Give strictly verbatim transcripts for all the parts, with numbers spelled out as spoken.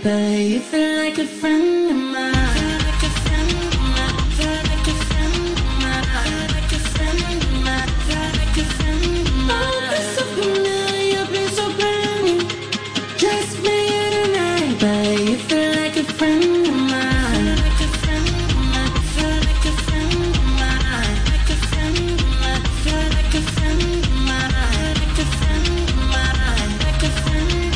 but you feel like a friend of mine. Like a friend of mine. Like a friend of mine. Like a friend of mine. Like a friend of mine. Oh, been so familiar, been so brand new. Just me and tonight, but you feel like a friend of mine. Like a friend of mine. Like a friend of mine. Like a friend of mine. Like a friend of mine. Like a friend of mine. Like a friend of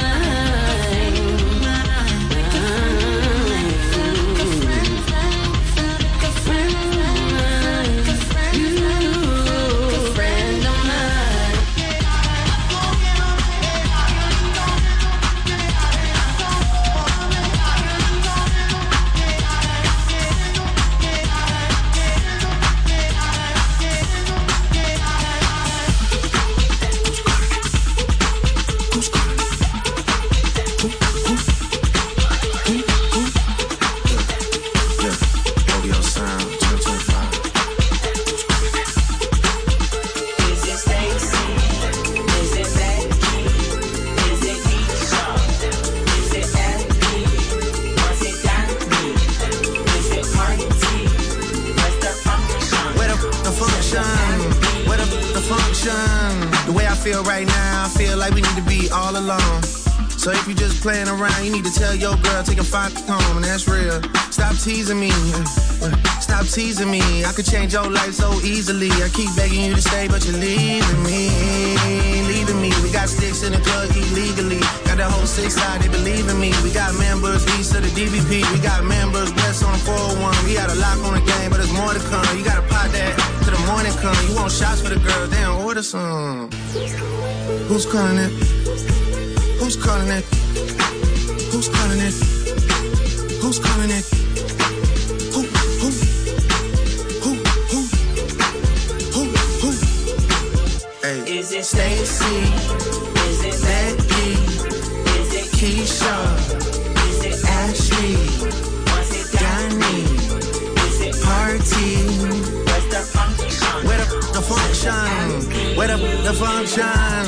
playing around, you need to tell your girl, take a five home, and that's real. Stop teasing me, stop teasing me. I could change your life so easily. I keep begging you to stay, but you're leaving me, leaving me. We got sticks in the club illegally. Got the whole six side, they believe in me. We got members east of the D V P. We got members west on the four oh one. We got a lock on the game, but there's more to come. You gotta pot that till the morning come. You want shots for the girls, they don't order some. Who's calling it? Who's calling it? Who's calling it? Who's calling it? Who, who, who, who, who, who? Hey. Is it Stacy? Is it Becky? Is it Keisha? Is it Ashley? Was it Donnie? Is it Party? Where's the function? Where the, the function? Where the, the function?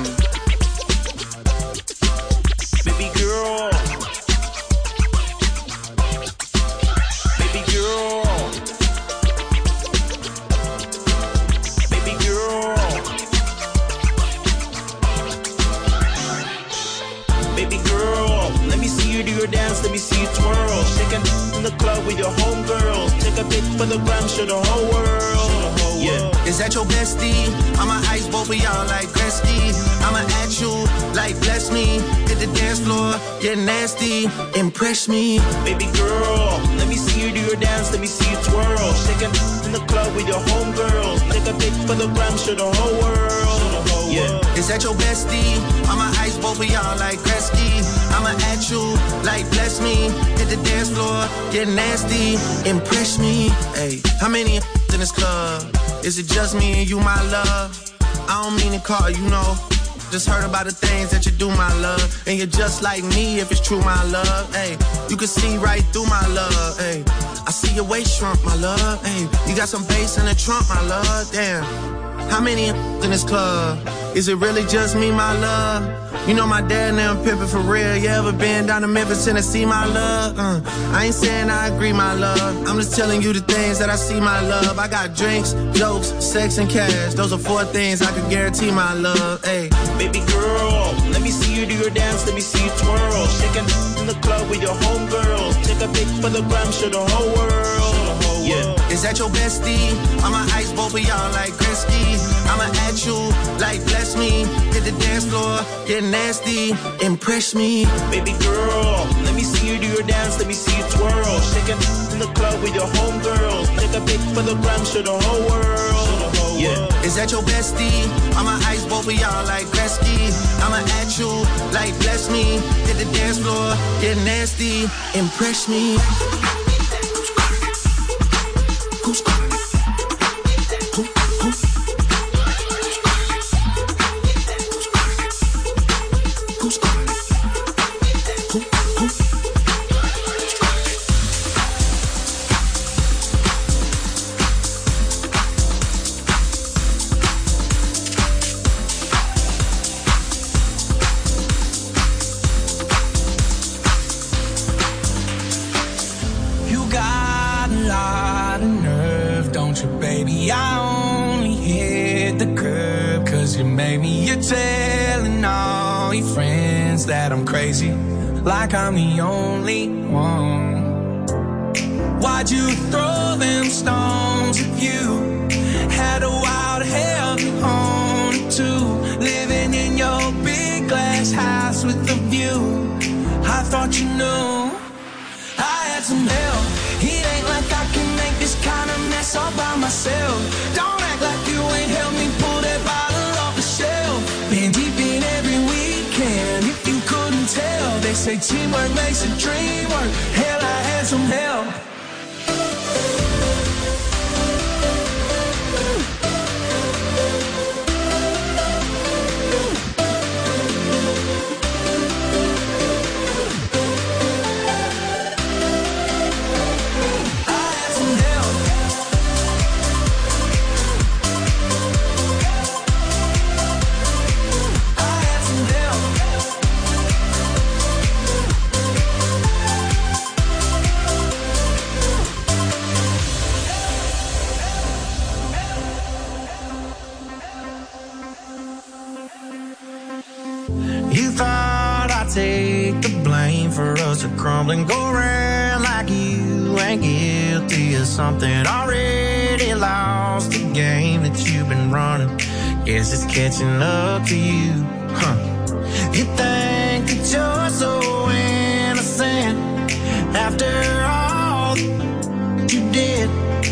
Baby girl, baby girl, baby girl, baby girl. Let me see you do your dance, let me see you twirl. Shaking in the club with your homegirls. Take a pic for the gram, show the whole world. Yeah. Is that your bestie? I'ma ice both of y'all like Gretzky. I'ma at you like bless me. Hit the dance floor, get nasty, impress me. Baby girl, let me see you do your dance, let me see you twirl. Shaking in the club with your homegirls. Take a pic for the gram, show the whole world. Yeah. Is that your bestie? I'ma ice both of y'all like Gretzky. I'ma at you like bless me. Hit the dance floor, get nasty, impress me. Hey, how many in this club? Is it just me and you, my love? I don't mean to call you, know. Just heard about the things that you do, my love. And you're just like me if it's true, my love. Hey, you can see right through my love. Hey, I see your waist shrunk, my love. Hey, you got some bass in the trunk, my love. Damn, how many in this club? Is it really just me, my love? You know my dad now pimpin' for real. You ever been down to Memphis, Tennessee, my love? Uh, I ain't saying I agree, my love. I'm just telling you the things that I see, my love. I got drinks, jokes, sex, and cash. Those are four things I can guarantee, my love. Hey, baby girl, let me see you do your dance, let me see you twirl. Shaking in the club with your homegirls. Take a pic for the gram, show the whole world. Yeah. Is that your bestie? I'ma ice both of y'all like Gretzky. I'ma at you like bless me. Hit the dance floor, get nasty, impress me. Baby girl, let me see you do your dance, let me see you twirl. Shaking in the club with your homegirls. Take a pic for the gram, show the whole world. Yeah. Is that your bestie? I'ma ice both of y'all like Gretzky. I'ma at you like bless me. Hit the dance floor, get nasty, impress me. Who's calling it? Who, who? Who's calling it? Who, who? you made me. You're telling all your friends that I'm crazy, like I'm the only one. Why'd you throw them stones if you had a wild hell to own to? Living in your big glass house with a view, I thought you knew I had some help. It ain't like I can make this kind of mess all by myself. Don't act like you ain't helped me pull that bottle off the shelf. Been deep in every weekend, if you couldn't tell. They say teamwork makes the dream work. Hell, I had some help. You thought I'd take the blame for us to crumble and go around like you ain't guilty of something. Already lost the game that you've been running. Guess it's catching up to you, huh? You think that you're so innocent after all you did.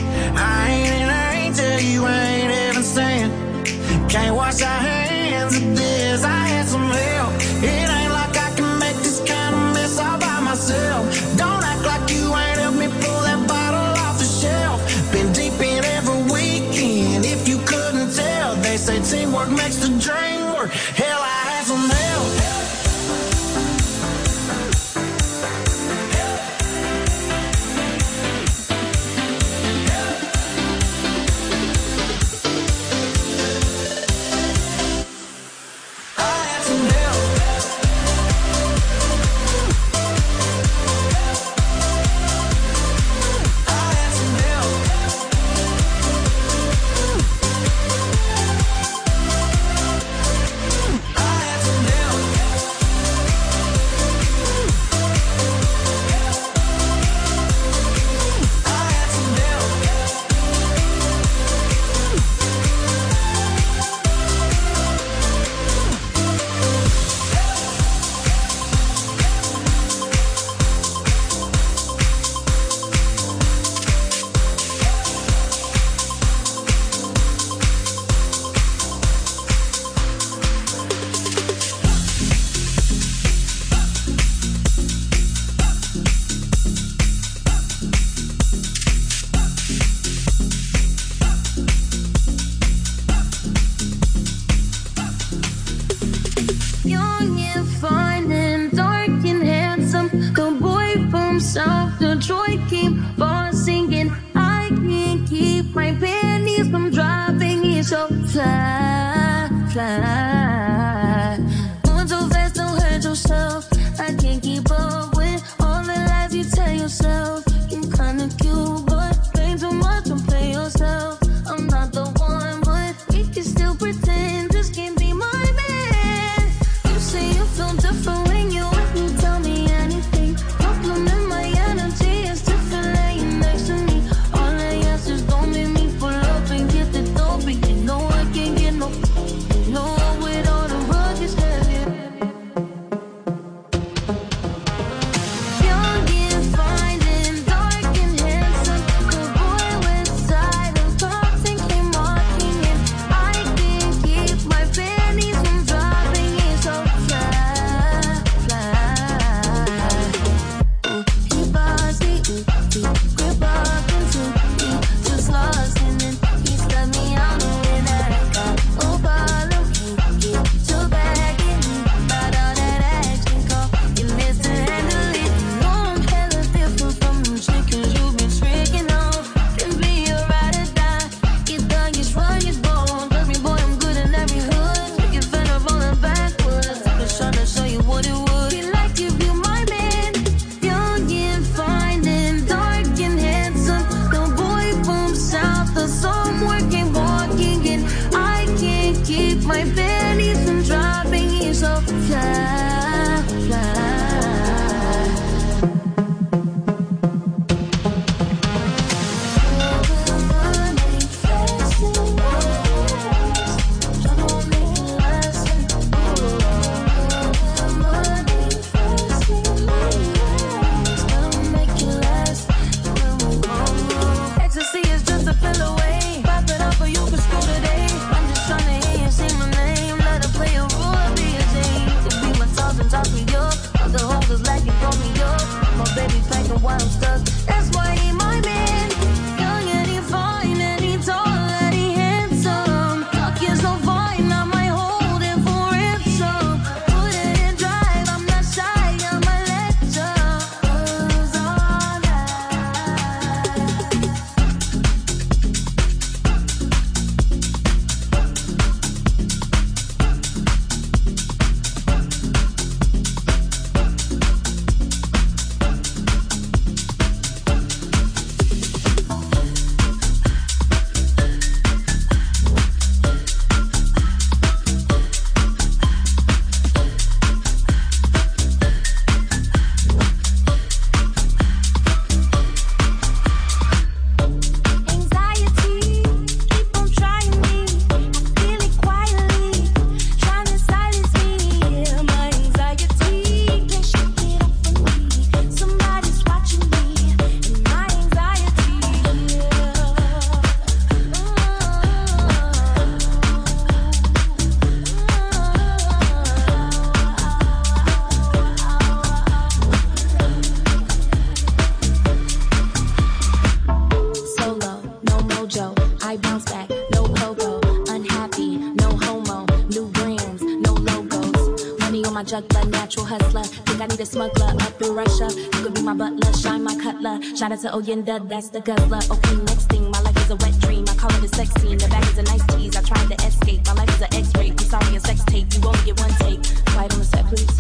I ain't an angel, you ain't even saying. Can't wash our hands of this. I had some help. It ain't like I can make this kind of mess all by myself. Don't act like you ain't helped me pull that bottle off the shelf. Been deep in every weekend, if you couldn't tell. They say teamwork makes the dream work. Hell, I had some help. Can't get my juggler, natural hustler. Think I need a smuggler up in Russia. You could be my butler, shine my cutler. Shout out to Oyenda, that's the guzzler. Okay, next thing, my life is a wet dream. I call it a sex scene. The bag is a nice tease. I tried to escape. My life is an X-ray. I'm sorry, a sex tape. You only get one take. Quiet on the set, please.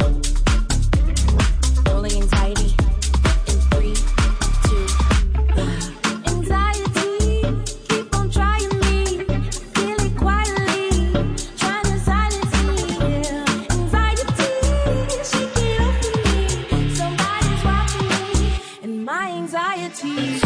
Rolling anxiety. In three, two, one. Anxiety, keep on trying me. Feel it quietly, trying to silence me. Anxiety, she get over me. Somebody's watching me, and my anxiety.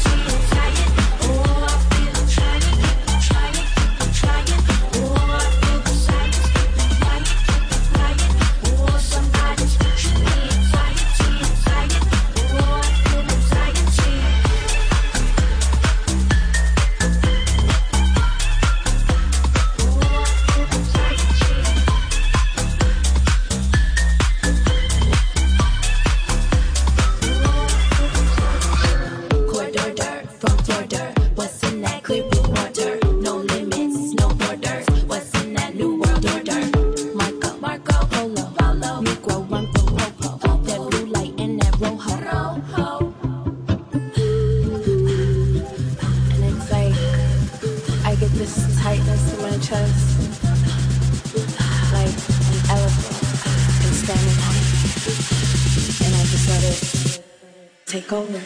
Take over.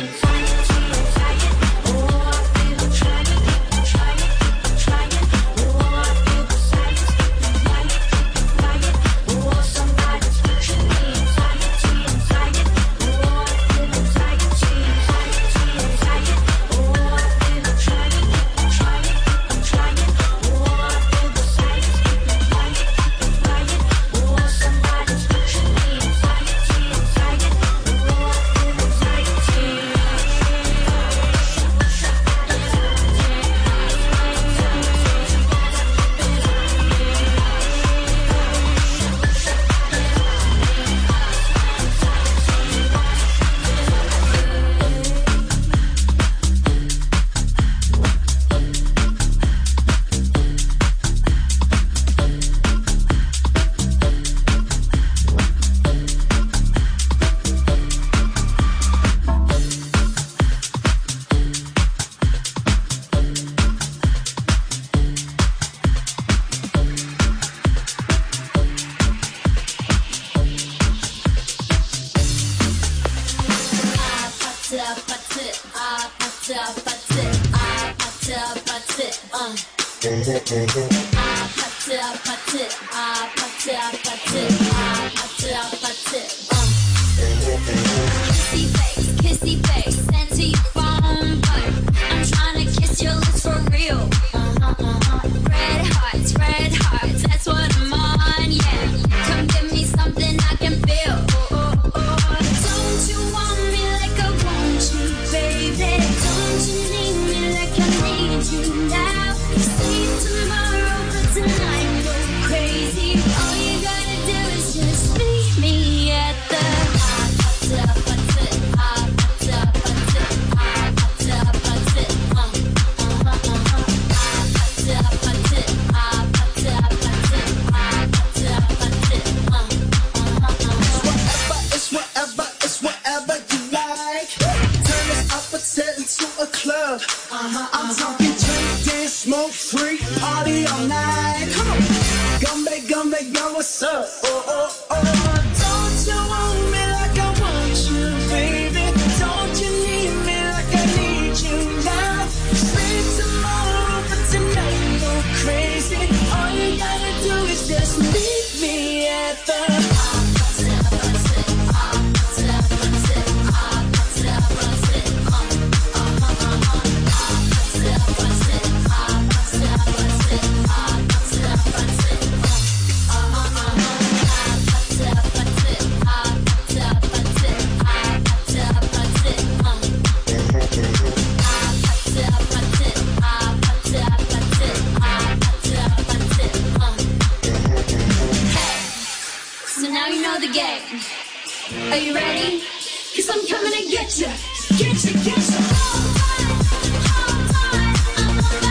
Are you ready? Cause I'm coming to get you, get you, get you.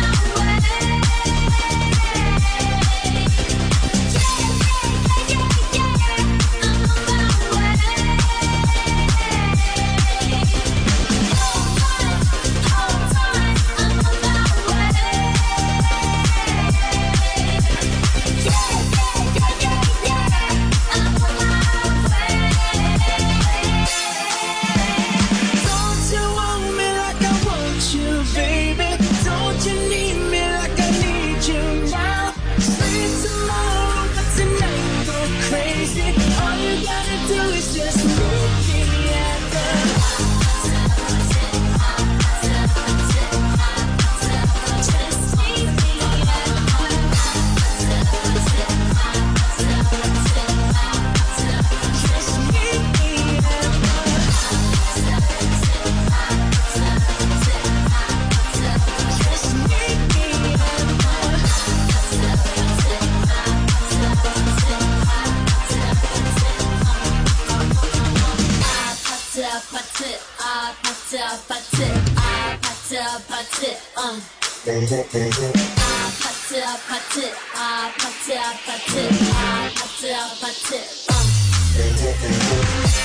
Yeah, yeah, yeah, yeah. 아파트 아파트 아파트 어 아파트 아파트 아파트 아파트 아파트 아파트 어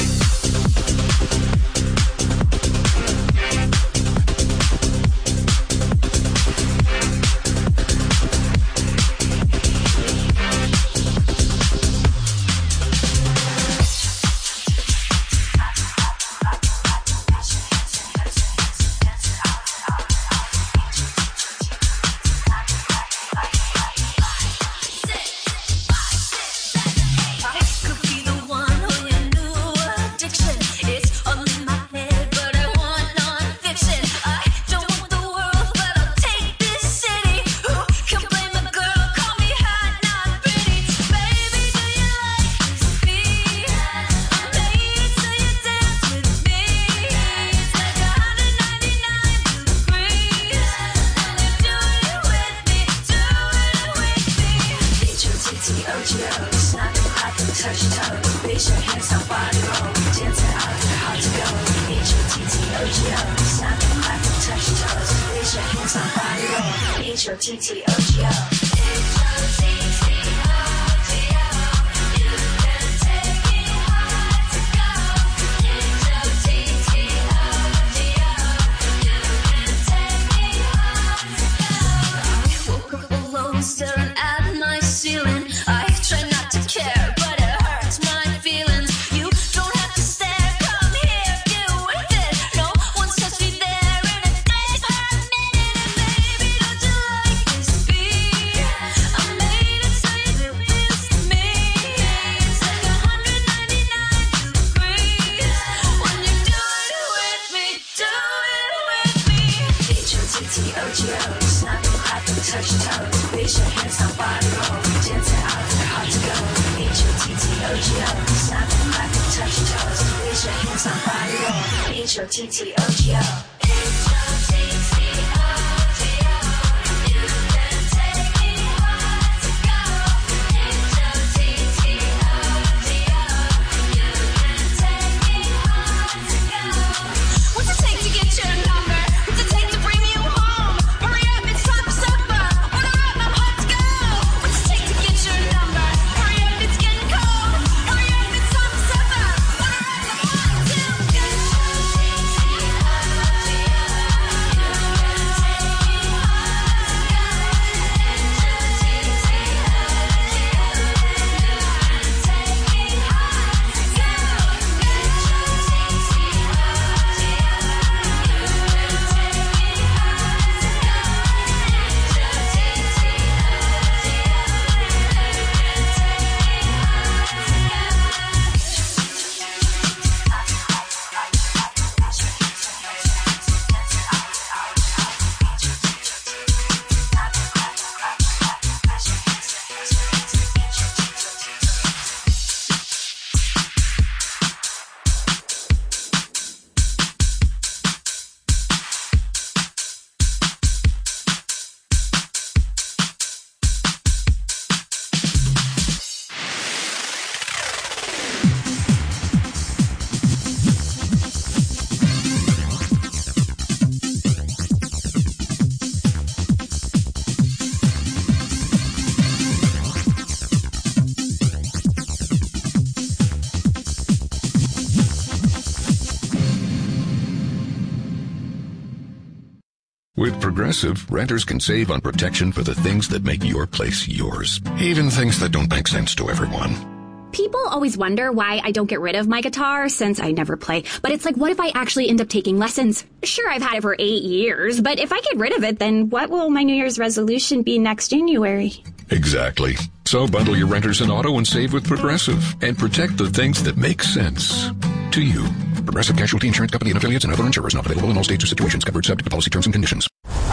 With Progressive, renters can save on protection for the things that make your place yours, even things that don't make sense to everyone. People always wonder why I don't get rid of my guitar since I never play. But it's like, what if I actually end up taking lessons? Sure, I've had it for eight years, but if I get rid of it, then what will my New Year's resolution be next January? Exactly. So bundle your renters and auto and save with Progressive and protect the things that make sense to you. Progressive Casualty Insurance Company and affiliates and other insurers not available in all states or situations. Covered subject to policy terms and conditions.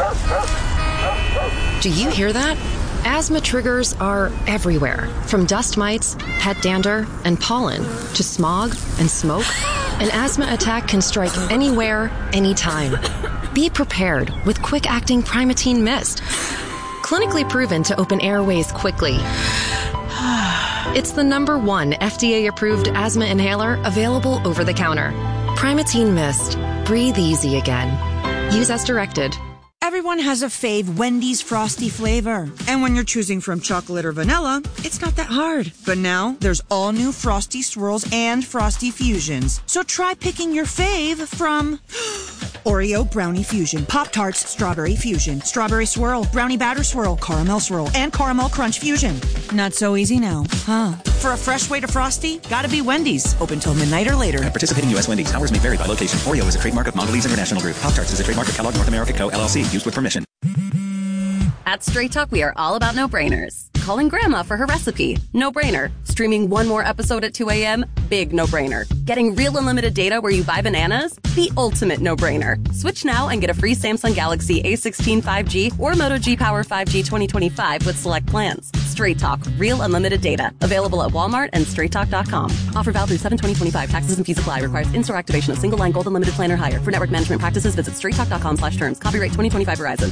Do you hear that? Asthma triggers are everywhere, from dust mites, pet dander, and pollen, to smog and smoke. An asthma attack can strike anywhere, anytime. Be prepared with quick-acting Primatene Mist. Clinically proven to open airways quickly. It's the number one F D A-approved asthma inhaler available over the counter. Primatene Mist. breathe easy again. Use as directed. Everyone has a fave Wendy's Frosty flavor. And when you're choosing from chocolate or vanilla, it's not that hard. But now, there's all new Frosty Swirls and Frosty Fusions. So try picking your fave from Oreo Brownie Fusion, Pop-Tarts Strawberry Fusion, Strawberry Swirl, Brownie Batter Swirl, Caramel Swirl, and Caramel Crunch Fusion. Not so easy now, huh? For a fresh way to Frosty, gotta be Wendy's. Open till midnight or later. At participating U S Wendy's. Hours may vary by location. Oreo is a trademark of Mondelez International Group. Pop-Tarts is a trademark of Kellogg North America Co. L L C. Used with permission. At Straight Talk, we are all about no-brainers. Calling Grandma for her recipe? No-brainer. Streaming one more episode at two a.m.? Big no-brainer. Getting real unlimited data where you buy bananas? The ultimate no-brainer. Switch now and get a free Samsung Galaxy A sixteen five G or Moto G Power five G twenty twenty-five with select plans. Straight Talk. Real unlimited data. Available at Walmart and straight talk dot com. Offer valid through seven twenty twenty-five. Taxes and fees apply. Requires in-store activation of single line gold unlimited plan or higher. For network management practices, visit straight talk dot com slash terms. Copyright twenty twenty-five Verizon.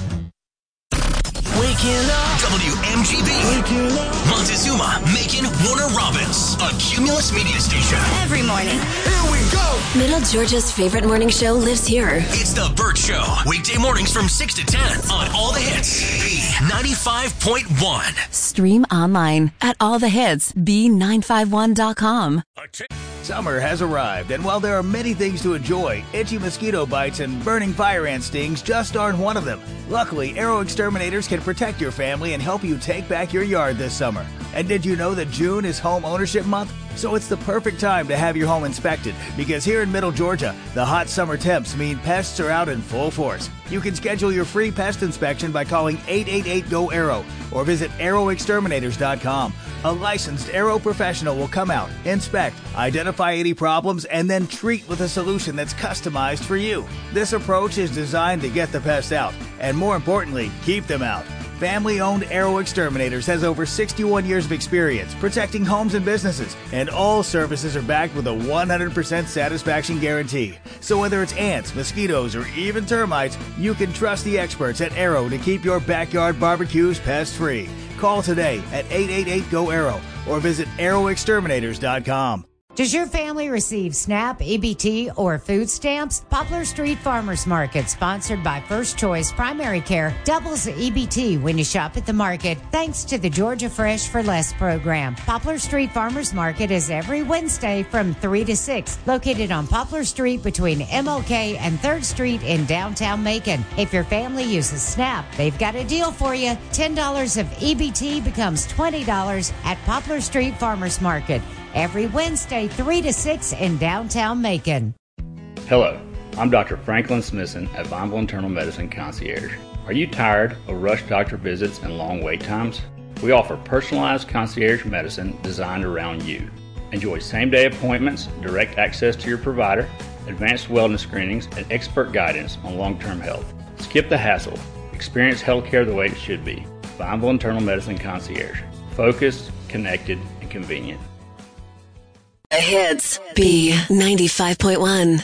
Waking up. W M G B. Waking up. Montezuma, Macon, Warner Robins. A Cumulus Media Station. Every morning. Here we go. Middle Georgia's favorite morning show lives here. It's The Burt Show. Weekday mornings from six to ten on All the Hits. B ninety-five point one. Stream online at all the hits b nine five one dot com. Summer has arrived, and while there are many things to enjoy, itchy mosquito bites and burning fire ant stings just aren't one of them. Luckily, Arrow Exterminators can protect your family and help you take back your yard this summer. And did you know that June is Home Ownership Month? So it's the perfect time to have your home inspected, because here in Middle Georgia, the hot summer temps mean pests are out in full force. You can schedule your free pest inspection by calling eight eight eight G O Arrow or visit arrow exterminators dot com. A licensed Arrow professional will come out, inspect, identify any problems, and then treat with a solution that's customized for you. This approach is designed to get the pests out, and more importantly, keep them out. Family-owned Arrow Exterminators has over sixty-one years of experience protecting homes and businesses, and all services are backed with a one hundred percent satisfaction guarantee. So whether it's ants, mosquitoes, or even termites, you can trust the experts at Arrow to keep your backyard barbecues pest-free. Call today at eight eight eight G O Arrow or visit arrow exterminators dot com. Does your family receive SNAP, E B T, or food stamps? Poplar Street Farmers Market, sponsored by First Choice Primary Care, doubles the E B T when you shop at the market, thanks to the Georgia Fresh for Less program. Poplar Street Farmers Market is every Wednesday from three to six, located on Poplar Street between M L K and third Street in downtown Macon. If your family uses SNAP, they've got a deal for you. ten dollars of E B T becomes twenty dollars at Poplar Street Farmers Market. Every Wednesday, three to six in downtown Macon. Hello, I'm Doctor Franklin Smithson at Vineville Internal Medicine Concierge. Are you tired of rushed doctor visits and long wait times? We offer personalized concierge medicine designed around you. Enjoy same-day appointments, direct access to your provider, advanced wellness screenings, and expert guidance on long-term health. Skip the hassle. Experience healthcare the way it should be. Vineville Internal Medicine Concierge. Focused, connected, and convenient. The Hits. B ninety-five point one.